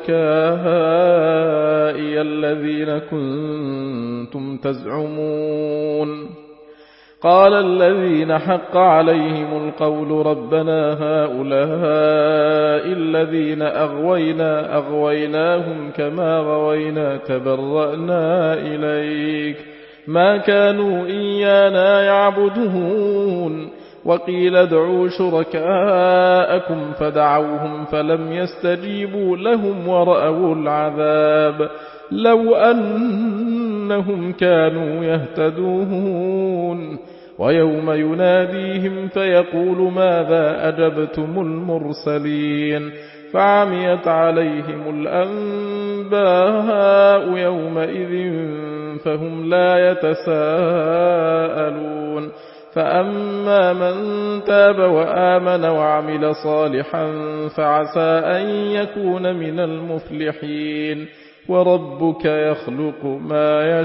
A: شركائي الذين كنتم تزعمون؟ قال الذين حق عليهم القول ربنا هؤلاء الذين أغوينا أغويناهم كما غوينا تبرأنا إليك ما كانوا إيانا يعبدون. وقيل ادعوا شركاءكم فدعوهم فلم يستجيبوا لهم ورأوا العذاب لو أنهم كانوا يهتدون. ويوم يناديهم فيقول ماذا أجبتم المرسلين فعميت عليهم الأنباء يومئذ فهم لا يتساءلون. فأما من تاب وآمن وعمل صالحا فعسى أن يكون من المفلحين. وربك يخلق ما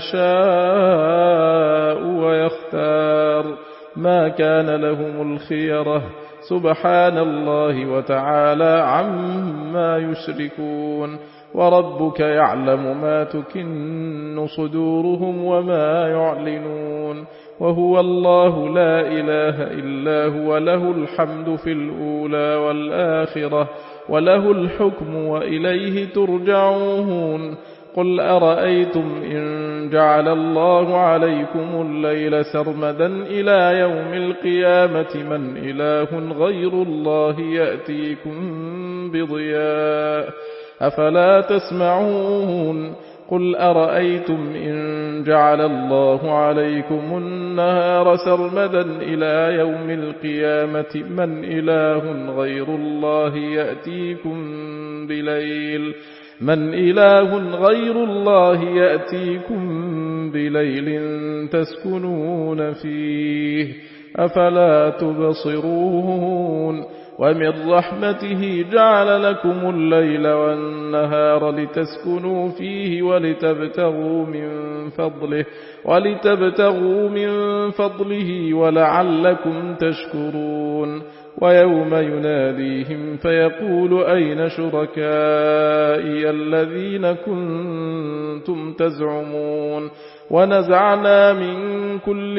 A: يشاء ويختار ما كان لهم الخيرة سبحان الله وتعالى عما يشركون. وربك يعلم ما تكن صدورهم وما يعلنون. وهو الله لا إله إلا هو له الحمد في الأولى والآخرة وله الحكم وإليه ترجعون. قل أرأيتم إن جعل الله عليكم الليل سرمدا إلى يوم القيامة من إله غير الله يأتيكم بضياء أفلا تسمعون؟ قل أرأيتم إن جعل الله عليكم النهار سرمدا إلى يوم القيامة من إله غير الله يأتيكم بليل من إله غير الله يأتيكم بليل تسكنون فيه أفلا تبصرون؟ ومن رحمته جعل لكم الليل والنهار لتسكنوا فيه ولتبتغوا من فضله ولتبتغوا من فضله ولعلكم تشكرون. ويوم يناديهم فيقول أين شركائي الذين كنتم تزعمون؟ ونزعنا من كل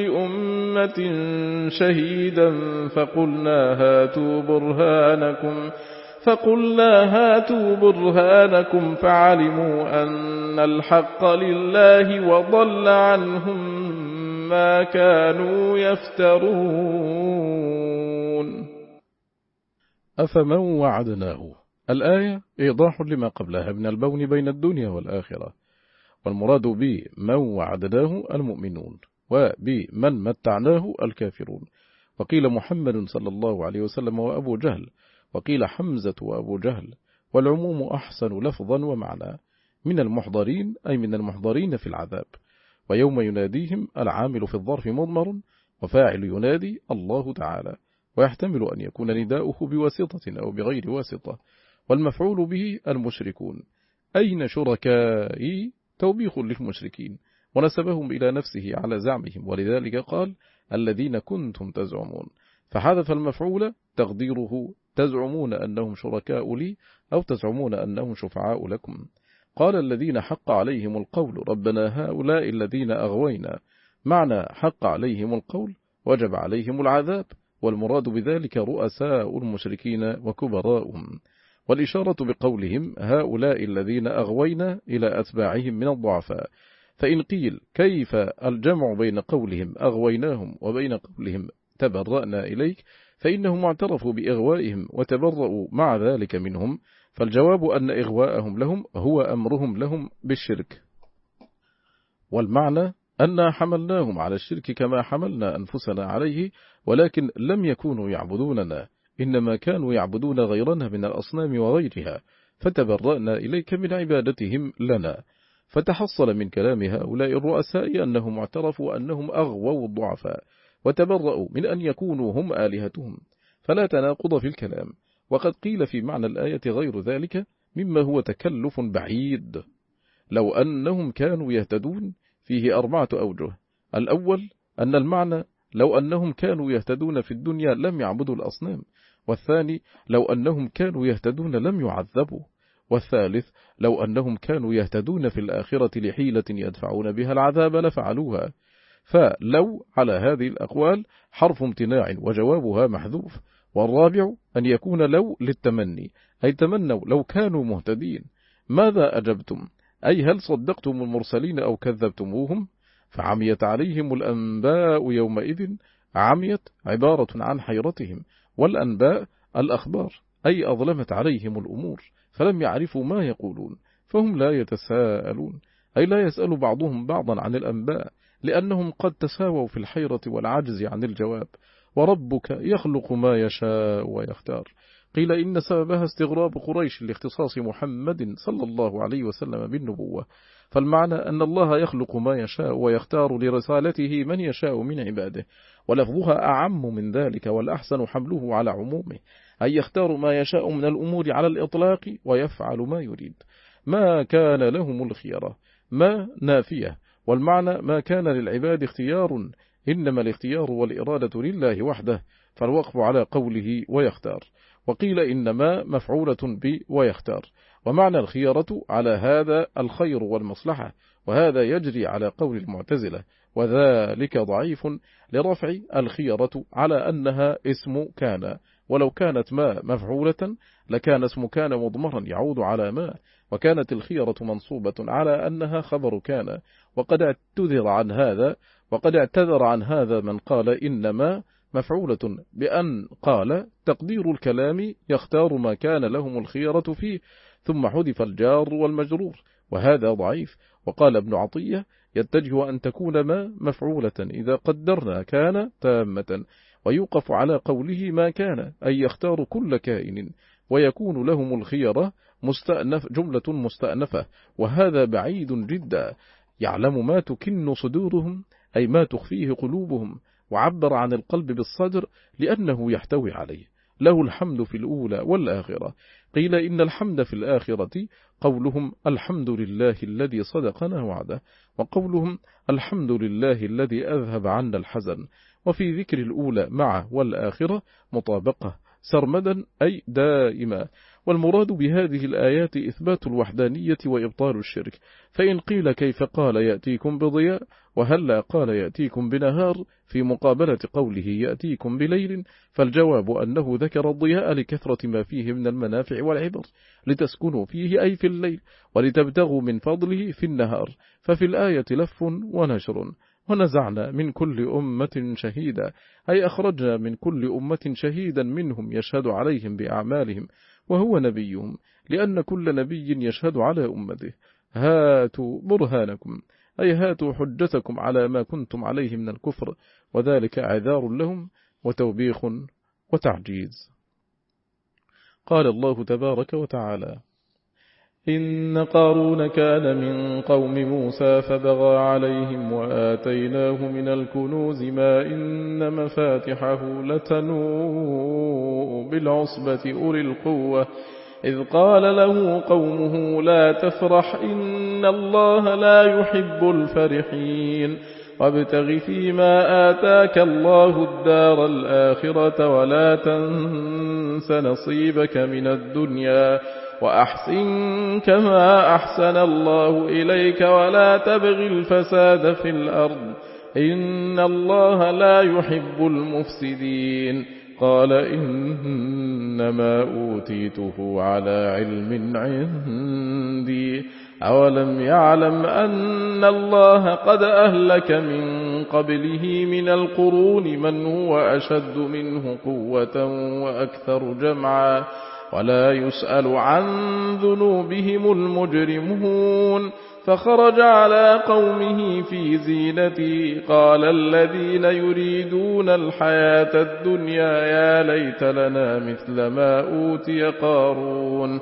A: أمة شهيدا فقلنا هاتوا برهانكم فقلنا هاتوا برهانكم فعلموا أن الحق لله وضل عنهم ما كانوا يفترون. أفمن وعدناه. الآية إيضاح لما قبلها من البون بين الدنيا والآخرة، والمراد بمن وعدناه المؤمنون، وبمن متعناه الكافرون. وقيل محمد صلى الله عليه وسلم وأبو جهل، وقيل حمزة وأبو جهل، والعموم أحسن لفظا ومعنى، من المحضرين أي من المحضرين في العذاب. ويوم يناديهم العامل في الظرف مضمر، وفاعل ينادي الله تعالى، ويحتمل أن يكون نداؤه بواسطة أو بغير واسطة، والمفعول به المشركون. أين شركائي؟ توبيخ للمشركين، ونسبهم إلى نفسه على زعمهم، ولذلك قال الذين كنتم تزعمون، فحذف المفعول تقديره تزعمون أنهم شركاء لي، أو تزعمون أنهم شفعاء لكم. قال الذين حق عليهم القول ربنا هؤلاء الذين أغوينا، معنى حق عليهم القول وجب عليهم العذاب، والمراد بذلك رؤساء المشركين وكبراؤهم. والإشارة بقولهم هؤلاء الذين أغوينا إلى أتباعهم من الضعفاء. فإن قيل كيف الجمع بين قولهم أغويناهم وبين قولهم تبرأنا إليك، فإنهم اعترفوا بإغوائهم وتبرأوا مع ذلك منهم، فالجواب أن إغواءهم لهم هو أمرهم لهم بالشرك. والمعنى أن حملناهم على الشرك كما حملنا أنفسنا عليه، ولكن لم يكونوا يعبدوننا، إنما كانوا يعبدون غيرنا من الأصنام وغيرها، فتبرأنا إليك من عبادتهم لنا. فتحصل من كلام هؤلاء الرؤساء أنهم اعترفوا أنهم أغووا الضعفاء، وتبرأوا من أن يكونوا هم آلهتهم، فلا تناقض في الكلام. وقد قيل في معنى الآية غير ذلك مما هو تكلف بعيد. لو أنهم كانوا يهتدون فيه أربعة أوجه. الأول أن المعنى لو أنهم كانوا يهتدون في الدنيا لم يعبدوا الأصنام، والثاني لو أنهم كانوا يهتدون لم يعذبوا، والثالث لو أنهم كانوا يهتدون في الآخرة لحيلة يدفعون بها العذاب لفعلوها. فلو على هذه الأقوال حرف امتناع وجوابها محذوف. والرابع أن يكون لو للتمني، أي تمنوا لو كانوا مهتدين. ماذا أجبتم؟ أي هل صدقتم المرسلين أو كذبتموهم؟ فعميت عليهم الأنباء يومئذ. عميت عبارة عن حيرتهم، والأنباء الأخبار، أي أظلمت عليهم الأمور فلم يعرفوا ما يقولون، فهم لا يتساءلون، أي لا يسأل بعضهم بعضا عن الأنباء، لأنهم قد تساووا في الحيرة والعجز عن الجواب. وربك يخلق ما يشاء ويختار. قيل إن سببها استغراب قريش لاختصاص محمد صلى الله عليه وسلم بالنبوة، فالمعنى أن الله يخلق ما يشاء ويختار لرسالته من يشاء من عباده، ولفظها أعم من ذلك، والأحسن حمله على عمومه، أي يختار ما يشاء من الأمور على الإطلاق ويفعل ما يريد. ما كان لهم الخيرة، ما نافية، والمعنى ما كان للعباد اختيار، إنما الاختيار والإرادة لله وحده، فالوقف على قوله ويختار. وقيل إنما مفعولة ب ويختار، ومعنى الخيرة على هذا الخير والمصلحة، وهذا يجري على قول المعتزلة، وذلك ضعيف لرفع الخيرة على أنها اسم كان، ولو كانت ما مفعولة لكان اسم كان مضمرا يعود على ما، وكانت الخيرة منصوبة على أنها خبر كان. وقد اعتذر عن هذا وقد اعتذر عن هذا من قال إنما مفعولة بأن قال تقدير الكلام يختار ما كان لهم الخيرة فيه، ثم حذف الجار والمجرور، وهذا ضعيف. وقال ابن عطية يتجه أن تكون ما مفعولة إذا قدرنا كان تامة، ويوقف على قوله ما كان، أي يختار كل كائن، ويكون لهم الخيرة مستأنف جملة مستأنفة، وهذا بعيد جدا. يعلم ما تكن صدورهم، أي ما تخفيه قلوبهم، وعبر عن القلب بالصدر لأنه يحتوي عليه. له الحمد في الأولى والآخرة. قيل إن الحمد في الآخرة قولهم الحمد لله الذي صدقنا وعده، وقولهم الحمد لله الذي أذهب عنا الحزن. وفي ذكر الأولى مع والآخرة مطابقة سرمدا أي دائما، والمراد بهذه الآيات إثبات الوحدانية وإبطال الشرك. فإن قيل كيف قال يأتيكم بضياء وهلا قال يأتيكم بنهار في مقابلة قوله يأتيكم بليل، فالجواب أنه ذكر الضياء لكثرة ما فيه من المنافع والعبر، لتسكنوا فيه أي في الليل، ولتبتغوا من فضله في النهار، ففي الآية لف ونشر. ونزعنا من كل أمة شهيدا، أي أخرجنا من كل أمة شهيدا منهم يشهد عليهم بأعمالهم وهو نبيهم، لأن كل نبي يشهد على أمته. هاتوا برهانكم، أي هاتوا حجتكم على ما كنتم عليه من الكفر، وذلك اعذار لهم وتوبيخ وتعجيز. قال الله تبارك وتعالى: إن قارون كان من قوم موسى فبغى عليهم وآتيناه من الكنوز ما إن مفاتحه لتنوء بالعصبة أولي القوة، إذ قال له قومه لا تفرح إن الله لا يحب الفرحين، وابتغ فيما آتاك الله الدار الآخرة ولا تنس نصيبك من الدنيا وأحسن كما أحسن الله إليك ولا تبغ الفساد في الأرض إن الله لا يحب المفسدين. قال إنما أوتيته على علم عندي أولم يعلم أن الله قد أهلك من قبله من القرون من هو أشد منه قوة وأكثر جمعا ولا يسأل عن ذنوبهم المجرمون. فخرج على قومه في زينته قال الذين يريدون الحياة الدنيا يا ليت لنا مثل ما أوتي قارون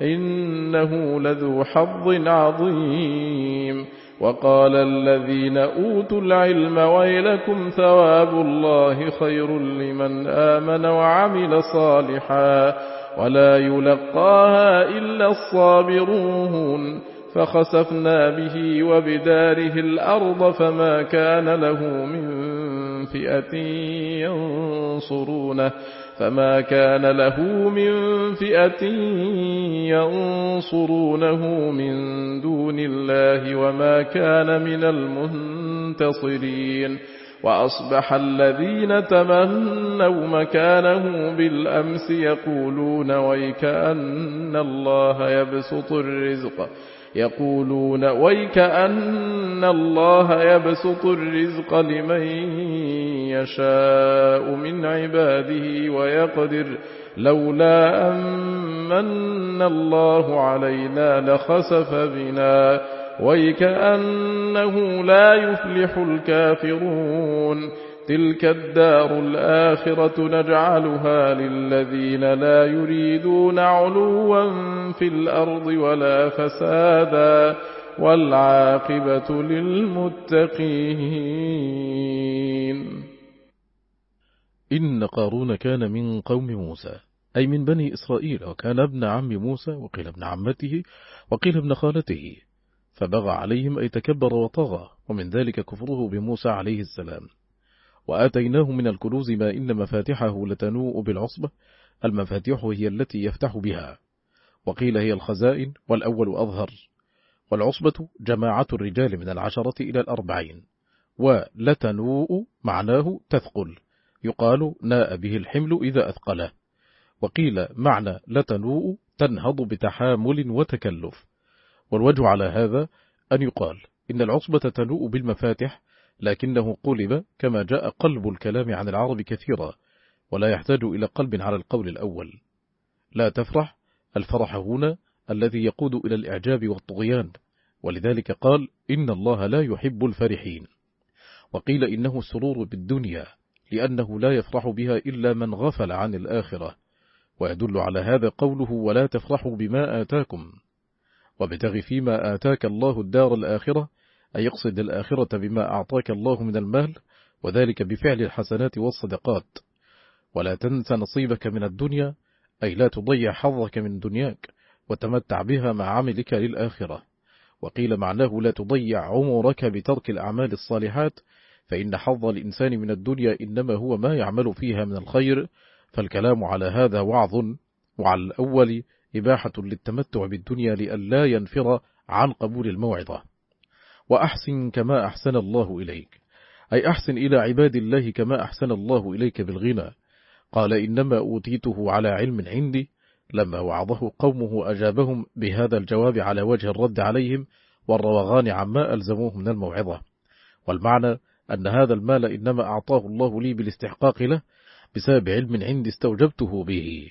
A: إنه لذو حظ عظيم. وقال الذين أوتوا العلم ويلكم ثواب الله خير لمن آمن وعمل صالحا ولا يلقاها إلا الصابرون. فخسفنا به وبداره الأرض فما كان له من فئة ينصرونه فما كان له من فئة ينصرونه من دون الله وما كان من المنتصرين. وأصبح الذين تمنوا مكانه بالأمس يقولون ويكأن الله يبسط الرزق يقولون ويكأن الله يبسط الرزق لمن يشاء من عباده ويقدر لولا أمن الله علينا لخسف بنا ويكأنه لا يفلح الكافرون. تلك الدار الآخرة نجعلها للذين لا يريدون علوا في الأرض ولا فسادا والعاقبة للمتقين.
B: إن قارون كان من قوم موسى أي من بني إسرائيل، وكان ابن عم موسى وقيل ابن عمته وقيل ابن خالته، فبغى عليهم أي تكبر وطغى، ومن ذلك كفره بموسى عليه السلام. وآتيناه من الكنوز ما إن مفاتحه لتنوء بالعصبة، المفاتيح هي التي يفتح بها، وقيل هي الخزائن والأول أظهر. والعصبة جماعة الرجال من العشرة إلى الأربعين. ولتنوء معناه تثقل، يقال ناء به الحمل إذا أثقله. وقيل معنى لتنوء تنهض بتحامل وتكلف. والوجه على هذا أن يقال إن العصبة تنوء بالمفاتح، لكنه قلب كما جاء قلب الكلام عن العرب كثيرا، ولا يحتاج إلى قلب على القول الأول. لا تفرح، الفرح هنا الذي يقود إلى الإعجاب والطغيان، ولذلك قال إن الله لا يحب الفرحين. وقيل إنه السرور بالدنيا، لأنه لا يفرح بها إلا من غفل عن الآخرة، ويدل على هذا قوله ولا تفرحوا بما آتاكم. وابتغ فيما آتاك الله الدار الآخرة، أي يقصد الآخرة بما أعطاك الله من المال، وذلك بفعل الحسنات والصدقات. ولا تنس نصيبك من الدنيا، أي لا تضيع حظك من دنياك وتمتع بها مع عملك للآخرة. وقيل معناه لا تضيع عمرك بترك الأعمال الصالحات، فإن حظ الإنسان من الدنيا إنما هو ما يعمل فيها من الخير، فالكلام على هذا وعظ، وعلى الأول إباحة للتمتع بالدنيا لئلا ينفر عن قبول الموعظة. وأحسن كما أحسن الله إليك، أي أحسن إلى عباد الله كما أحسن الله إليك بالغنى. قال إنما أوتيته على علم عندي. لما وعظه قومه أجابهم بهذا الجواب على وجه الرد عليهم والروغان عما ألزموه من الموعظة. والمعنى أن هذا المال إنما أعطاه الله لي بالاستحقاق له بسبب علم عندي استوجبته به.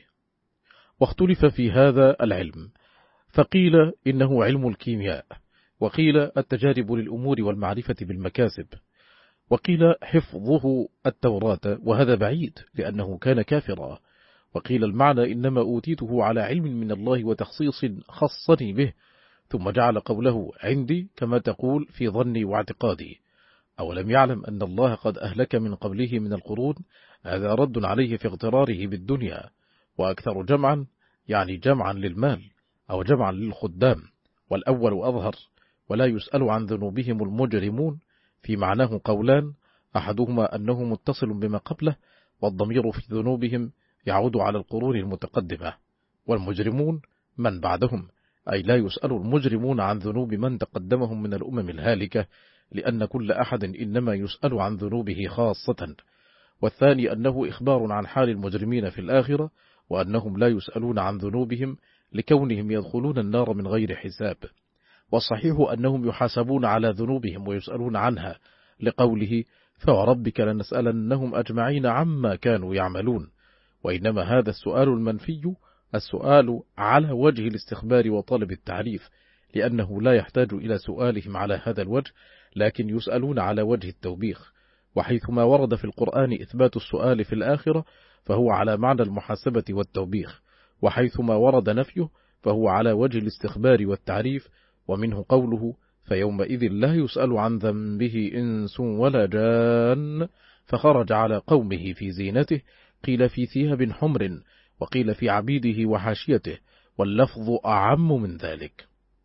B: واختلف في هذا العلم، فقيل إنه علم الكيمياء، وقيل التجارب للأمور والمعرفة بالمكاسب، وقيل حفظه التوراة، وهذا بعيد لأنه كان كافرا. وقيل المعنى إنما أوتيته على علم من الله وتخصيص خصني به، ثم جعل قوله عندي كما تقول في ظني واعتقادي. أولم يعلم أن الله قد أهلك من قبله من القرون؟ هذا رد عليه في اغتراره بالدنيا. وأكثر جمعا يعني جمعا للمال أو جمعا للخدام، والأول أظهر. ولا يسأل عن ذنوبهم المجرمون في معناه قولان، أحدهما أنه متصل بما قبله، والضمير في ذنوبهم يعود على القرون المتقدمة، والمجرمون من بعدهم، أي لا يسأل المجرمون عن ذنوب من تقدمهم من الأمم الهالكة، لأن كل أحد إنما يسأل عن ذنوبه خاصة. والثاني أنه إخبار عن حال المجرمين في الآخرة، وأنهم لا يسألون عن ذنوبهم لكونهم يدخلون النار من غير حساب. والصحيح أنهم يحاسبون على ذنوبهم ويسألون عنها، لقوله فوربك لنسألنهم أجمعين عما كانوا يعملون. وإنما هذا السؤال المنفي السؤال على وجه الاستخبار وطلب التعريف، لأنه لا يحتاج إلى سؤالهم على هذا الوجه، لكن يسألون على وجه التوبيخ. وحيثما ورد في القرآن إثبات السؤال في الآخرة فهو على معنى المحاسبة والتوبيخ، وحيثما ورد نفيه فهو على وجه الاستخبار والتعريف. ومنه قوله فيومئذ لا يسأل عن ذنبه إنس ولا جان، فخرج على قومه في زينته، قيل في ثياب حمر، وقيل في عبيده وحاشيته، واللفظ أعم من ذلك.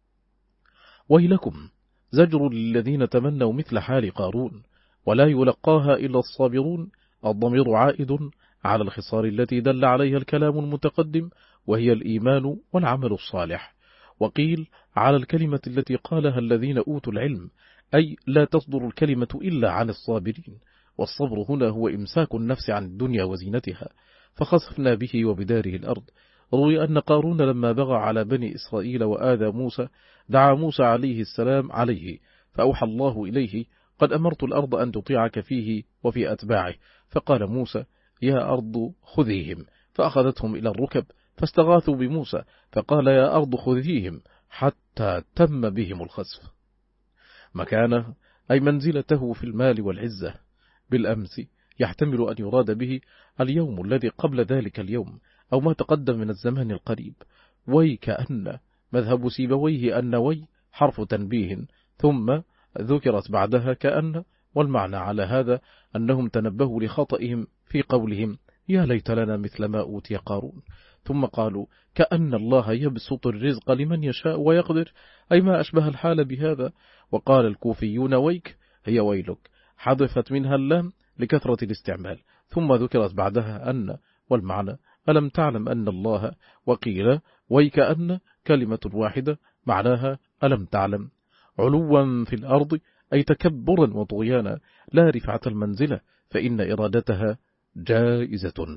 B: ويلكم زجر للذين تمنوا مثل حال قارون، ولا يلقاها إلا الصابرون. الضمير عائد على الخصال التي دل عليها الكلام المتقدم، وهي الإيمان والعمل الصالح. وقيل على الكلمة التي قالها الذين أوتوا العلم، أي لا تصدر الكلمة إلا عن الصابرين. والصبر هنا هو إمساك النفس عن الدنيا وزينتها. فخسفنا به وبداره الأرض. روي أن قارون لما بغى على بني إسرائيل وآذى موسى دعا موسى عليه السلام عليه، فأوحى الله إليه قد أمرت الأرض أن تطيعك فيه وفي أتباعه. فقال موسى يا أرض خذيهم، فأخذتهم إلى الركب، فاستغاثوا بموسى فقال يا أرض خذيهم، حتى تم بهم الخسف. مكانه أي منزلته في المال والعزة. بالأمس يحتمل أن يراد به اليوم الذي قبل ذلك اليوم، أو ما تقدم من الزمان القريب. ويكأن مذهب سيبويه أن وي حرف تنبيه ثم ذكرت بعدها كأن، والمعنى على هذا أنهم تنبهوا لخطئهم في قولهم يا ليت لنا مثل ما أوتي قارون، ثم قالوا كأن الله يبسط الرزق لمن يشاء ويقدر، أي ما أشبه الحال بهذا. وقال الكوفيون ويك هي ويلك، حذفت منها اللام لكثرة الاستعمال، ثم ذكرت بعدها أن، والمعنى ألم تعلم أن الله. وقيل ويكأن كلمة واحدة معناها ألم تعلم. علوا في الأرض أي تكبرا وطغيانا، لا رفعة المنزلة، فإن إرادتها جائزة.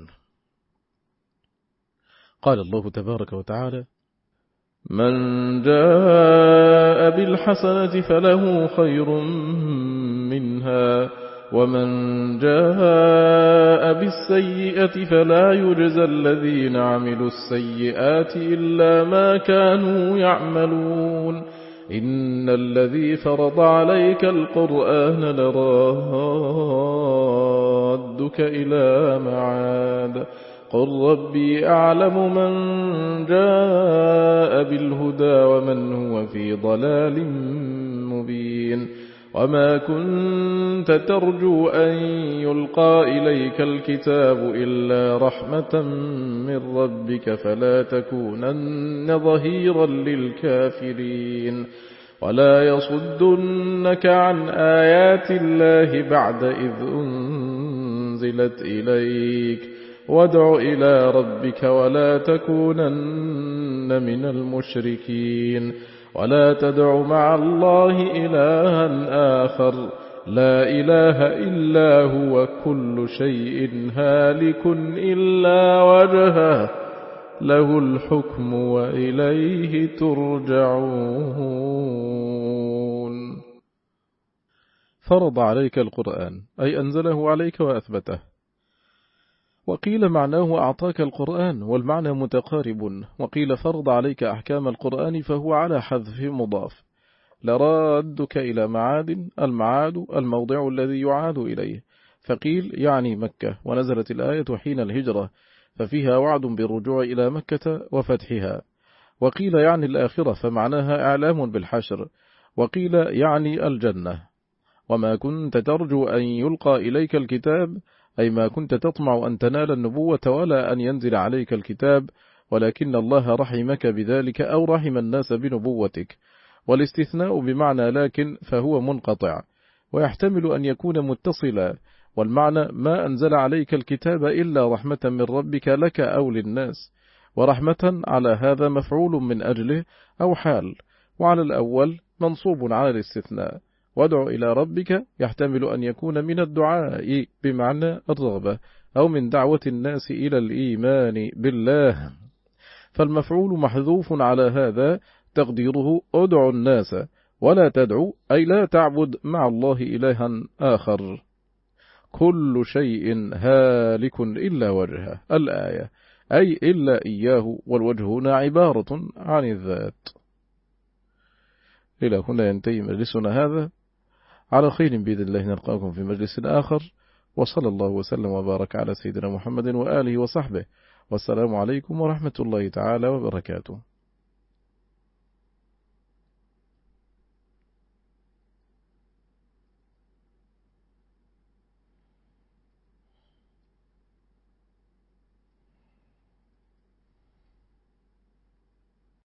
B: قال الله تبارك وتعالى
A: من جاء بالحسنة فله خير منها ومن جاء بالسيئة فلا يجزى الذين عملوا السيئات إلا ما كانوا يعملون. إن الذي فرض عليك القرآن لرادك إلى معاد قل ربي أعلم من جاء بالهدى ومن هو في ضلال مبين. وما كنت ترجو أن يلقى إليك الكتاب إلا رحمة من ربك فلا تكونن ظهيرا للكافرين. ولا يصدنك عن آيات الله بعد إذ أنزلت إليك وادع إلى ربك ولا تكونن من المشركين ولا تدع مع الله إلها آخر لا إله إلا هو كل شيء هالك إلا وجهه له الحكم وإليه ترجعون.
B: فرض عليك القرآن أي أنزله عليك وأثبته. وقيل معناه أعطاك القرآن والمعنى متقارب. وقيل فرض عليك أحكام القرآن فهو على حذف مضاف. لرادك إلى معاد، المعاد الموضع الذي يعاد إليه. فقيل يعني مكة، ونزلت الآية حين الهجرة ففيها وعد بالرجوع إلى مكة وفتحها. وقيل يعني الآخرة فمعناها إعلام بالحشر. وقيل يعني الجنة. وما كنت ترجو أن يلقى إليك الكتاب أي ما كنت تطمع أن تنال النبوة ولا أن ينزل عليك الكتاب، ولكن الله رحمك بذلك أو رحم الناس بنبوتك. والاستثناء بمعنى لكن فهو منقطع، ويحتمل أن يكون متصلا، والمعنى ما أنزل عليك الكتاب إلا رحمة من ربك لك أو للناس. ورحمة على هذا مفعول من أجله أو حال، وعلى الأول منصوب على الاستثناء. وادع إلى ربك يحتمل أن يكون من الدعاء بمعنى الرغبة أو من دعوة الناس إلى الإيمان بالله، فالمفعول محذوف على هذا تقديره ادع الناس ولا تدعو أي لا تعبد مع الله إلها آخر. كل شيء هالك إلا وجهه الآية أي إلا إياه، والوجه هنا عبارة عن الذات. إلى هنا ينتهي مجلسنا هذا، على خير بإذن الله نلقاكم في مجلس آخر، وصلى الله وسلم وبارك على سيدنا محمد وآله وصحبه، والسلام عليكم ورحمة الله تعالى وبركاته.